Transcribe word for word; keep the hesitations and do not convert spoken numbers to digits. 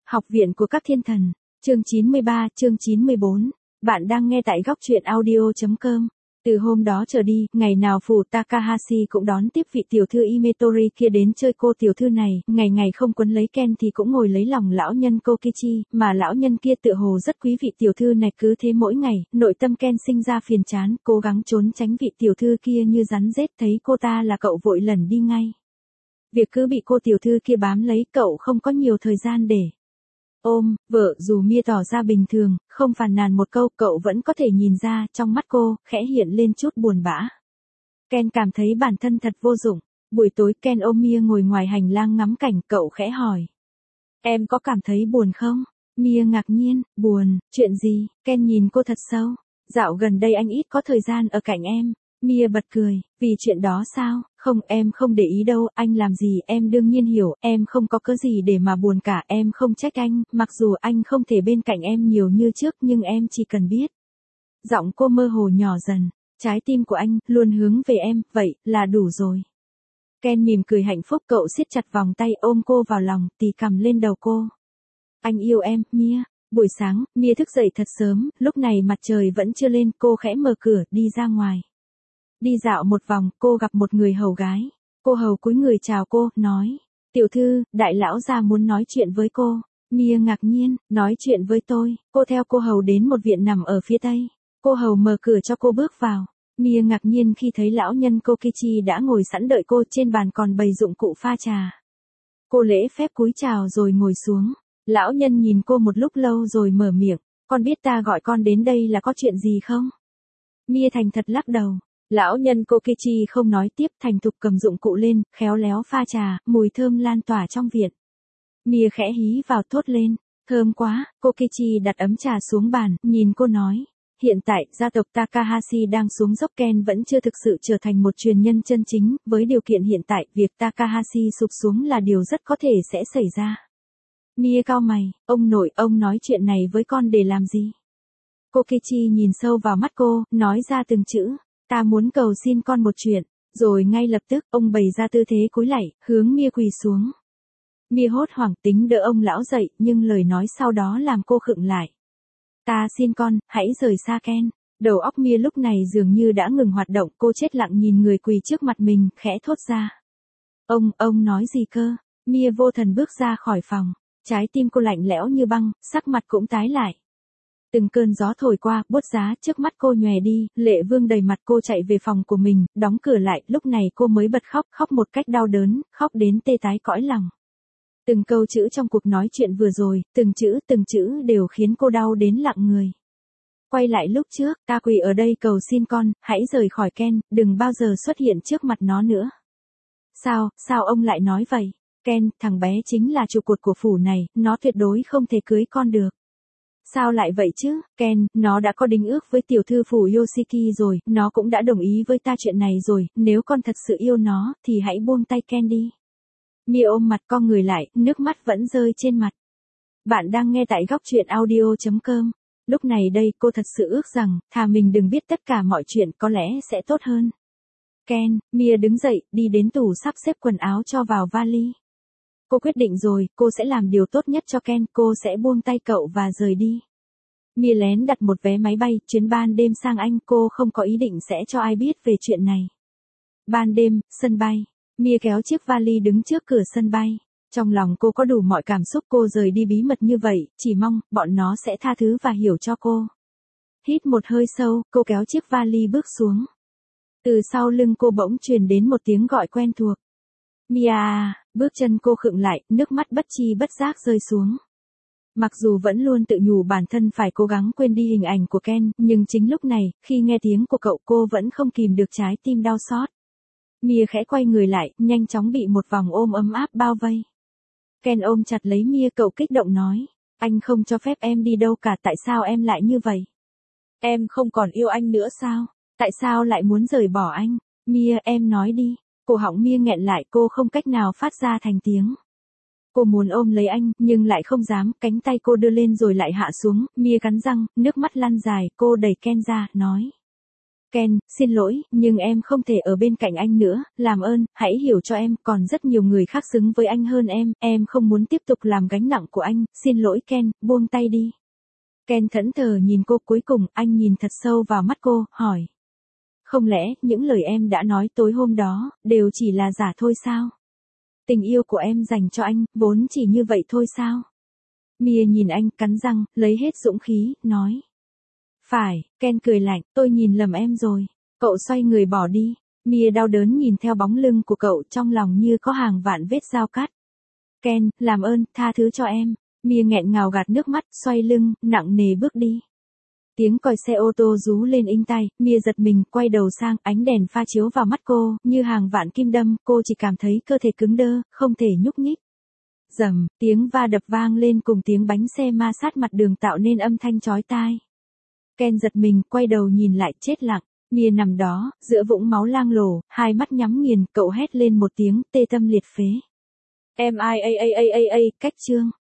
Học viện của các thiên thần, chương chín mươi ba, chương chín mươi bốn. Bạn đang nghe tại góc truyện audio.com. Từ hôm đó trở đi, ngày nào phủ Takahashi cũng đón tiếp vị tiểu thư Imetori kia đến chơi. Cô tiểu thư này, ngày ngày không quấn lấy Ken thì cũng ngồi lấy lòng lão nhân Kokichi, mà lão nhân kia tựa hồ rất quý vị tiểu thư này. Cứ thế mỗi ngày, nội tâm Ken sinh ra phiền chán, cố gắng trốn tránh vị tiểu thư kia như rắn rết. Thấy cô ta là cậu vội lẩn đi ngay. Việc cứ bị cô tiểu thư kia bám lấy, cậu không có nhiều thời gian để ôm vợ. Dù Mia tỏ ra bình thường, không phàn nàn một câu, cậu vẫn có thể nhìn ra trong mắt cô khẽ hiện lên chút buồn bã. Ken cảm thấy bản thân thật vô dụng. Buổi tối Ken ôm Mia ngồi ngoài hành lang ngắm cảnh, cậu khẽ hỏi: em có cảm thấy buồn không? Mia ngạc nhiên: buồn, chuyện gì? Ken nhìn cô thật sâu: dạo gần đây anh ít có thời gian ở cạnh em. Mia bật cười: vì chuyện đó sao? Không, em không để ý đâu, anh làm gì em đương nhiên hiểu, em không có cớ gì để mà buồn cả, em không trách anh, mặc dù anh không thể bên cạnh em nhiều như trước nhưng em chỉ cần biết. Giọng cô mơ hồ nhỏ dần: trái tim của anh luôn hướng về em, vậy là đủ rồi. Ken mỉm cười hạnh phúc, cậu siết chặt vòng tay ôm cô vào lòng, tì cằm lên đầu cô. Anh yêu em, Mia. Buổi sáng, Mia thức dậy thật sớm, lúc này mặt trời vẫn chưa lên, cô khẽ mở cửa, đi ra ngoài. Đi dạo một vòng, cô gặp một người hầu gái. Cô hầu cúi người chào cô, nói: tiểu thư, đại lão gia muốn nói chuyện với cô. Mia ngạc nhiên: nói chuyện với tôi? Cô theo cô hầu đến một viện nằm ở phía tây. Cô hầu mở cửa cho cô bước vào. Mia ngạc nhiên khi thấy lão nhân Kokichi đã ngồi sẵn đợi cô, trên bàn còn bày dụng cụ pha trà. Cô lễ phép cúi chào rồi ngồi xuống. Lão nhân nhìn cô một lúc lâu rồi mở miệng: con biết ta gọi con đến đây là có chuyện gì không? Mia thành thật lắc đầu. Lão nhân Kokichi không nói tiếp, thành thục cầm dụng cụ lên, khéo léo pha trà, mùi thơm lan tỏa trong viện. Mia khẽ hí vào thốt lên: thơm quá. Kokichi đặt ấm trà xuống bàn, nhìn cô nói: hiện tại, gia tộc Takahashi đang xuống dốc. Ken vẫn chưa thực sự trở thành một truyền nhân chân chính, với điều kiện hiện tại, việc Takahashi sụp xuống là điều rất có thể sẽ xảy ra. Mia cau mày: ông nội, ông nói chuyện này với con để làm gì? Kokichi nhìn sâu vào mắt cô, nói ra từng chữ: ta muốn cầu xin con một chuyện. Rồi ngay lập tức, ông bày ra tư thế cúi lạy, hướng Mia quỳ xuống. Mia hốt hoảng tính đỡ ông lão dậy, nhưng lời nói sau đó làm cô khựng lại. Ta xin con, hãy rời xa Ken. Đầu óc Mia lúc này dường như đã ngừng hoạt động, cô chết lặng nhìn người quỳ trước mặt mình, khẽ thốt ra: ông, ông nói gì cơ? Mia vô thần bước ra khỏi phòng. Trái tim cô lạnh lẽo như băng, sắc mặt cũng tái lại. Từng cơn gió thổi qua, buốt giá, trước mắt cô nhòe đi, lệ vương đầy mặt. Cô chạy về phòng của mình, đóng cửa lại, lúc này cô mới bật khóc, khóc một cách đau đớn, khóc đến tê tái cõi lòng. Từng câu chữ trong cuộc nói chuyện vừa rồi, từng chữ, từng chữ đều khiến cô đau đến lặng người. Quay lại lúc trước, ta quỳ ở đây cầu xin con, hãy rời khỏi Ken, đừng bao giờ xuất hiện trước mặt nó nữa. Sao, sao ông lại nói vậy? Ken, thằng bé chính là trụ cột của phủ này, nó tuyệt đối không thể cưới con được. Sao lại vậy chứ, Ken, nó đã có đính ước với tiểu thư phủ Yoshiki rồi, nó cũng đã đồng ý với ta chuyện này rồi, nếu con thật sự yêu nó, thì hãy buông tay Ken đi. Mia ôm mặt cong người lại, nước mắt vẫn rơi trên mặt. Bạn đang nghe tại góc truyện audio.com. Lúc này đây cô thật sự ước rằng, thà mình đừng biết tất cả mọi chuyện, có lẽ sẽ tốt hơn. Ken, Mia đứng dậy, đi đến tủ sắp xếp quần áo cho vào vali. Cô quyết định rồi, cô sẽ làm điều tốt nhất cho Ken, cô sẽ buông tay cậu và rời đi. Mia lén đặt một vé máy bay, chuyến ban đêm sang Anh, cô không có ý định sẽ cho ai biết về chuyện này. Ban đêm, sân bay. Mia kéo chiếc vali đứng trước cửa sân bay. Trong lòng cô có đủ mọi cảm xúc, cô rời đi bí mật như vậy, chỉ mong, bọn nó sẽ tha thứ và hiểu cho cô. Hít một hơi sâu, cô kéo chiếc vali bước xuống. Từ sau lưng cô bỗng truyền đến một tiếng gọi quen thuộc. Mia à, bước chân cô khựng lại, nước mắt bất chi bất giác rơi xuống. Mặc dù vẫn luôn tự nhủ bản thân phải cố gắng quên đi hình ảnh của Ken, nhưng chính lúc này, khi nghe tiếng của cậu cô vẫn không kìm được trái tim đau xót. Mia khẽ quay người lại, nhanh chóng bị một vòng ôm ấm áp bao vây. Ken ôm chặt lấy Mia, cậu kích động nói: anh không cho phép em đi đâu cả, tại sao em lại như vậy? Em không còn yêu anh nữa sao? Tại sao lại muốn rời bỏ anh? Mia, em nói đi. Cổ họng Mia nghẹn lại, cô không cách nào phát ra thành tiếng. Cô muốn ôm lấy anh, nhưng lại không dám, cánh tay cô đưa lên rồi lại hạ xuống. Mia cắn răng, nước mắt lăn dài, cô đẩy Ken ra, nói: Ken, xin lỗi, nhưng em không thể ở bên cạnh anh nữa, làm ơn, hãy hiểu cho em, còn rất nhiều người khác xứng với anh hơn em, em không muốn tiếp tục làm gánh nặng của anh, xin lỗi Ken, buông tay đi. Ken thẫn thờ nhìn cô, cuối cùng, anh nhìn thật sâu vào mắt cô, hỏi. Không lẽ, những lời em đã nói tối hôm đó, đều chỉ là giả thôi sao? Tình yêu của em dành cho anh, vốn chỉ như vậy thôi sao? Mia nhìn anh, cắn răng, lấy hết dũng khí, nói. Phải, Ken cười lạnh, tôi nhìn lầm em rồi. Cậu xoay người bỏ đi. Mia đau đớn nhìn theo bóng lưng của cậu, trong lòng như có hàng vạn vết dao cắt. Ken, làm ơn, tha thứ cho em. Mia nghẹn ngào gạt nước mắt, xoay lưng, nặng nề bước đi. Tiếng còi xe ô tô rú lên inh tai, Mia giật mình, quay đầu sang, ánh đèn pha chiếu vào mắt cô, như hàng vạn kim đâm, cô chỉ cảm thấy cơ thể cứng đơ, không thể nhúc nhích. Rầm, tiếng va đập vang lên cùng tiếng bánh xe ma sát mặt đường tạo nên âm thanh chói tai. Ken giật mình, quay đầu nhìn lại, chết lặng. Mia nằm đó, giữa vũng máu loang lổ, hai mắt nhắm nghiền, cậu hét lên một tiếng, tê tâm liệt phế. Em ai a a a a a, cách chương.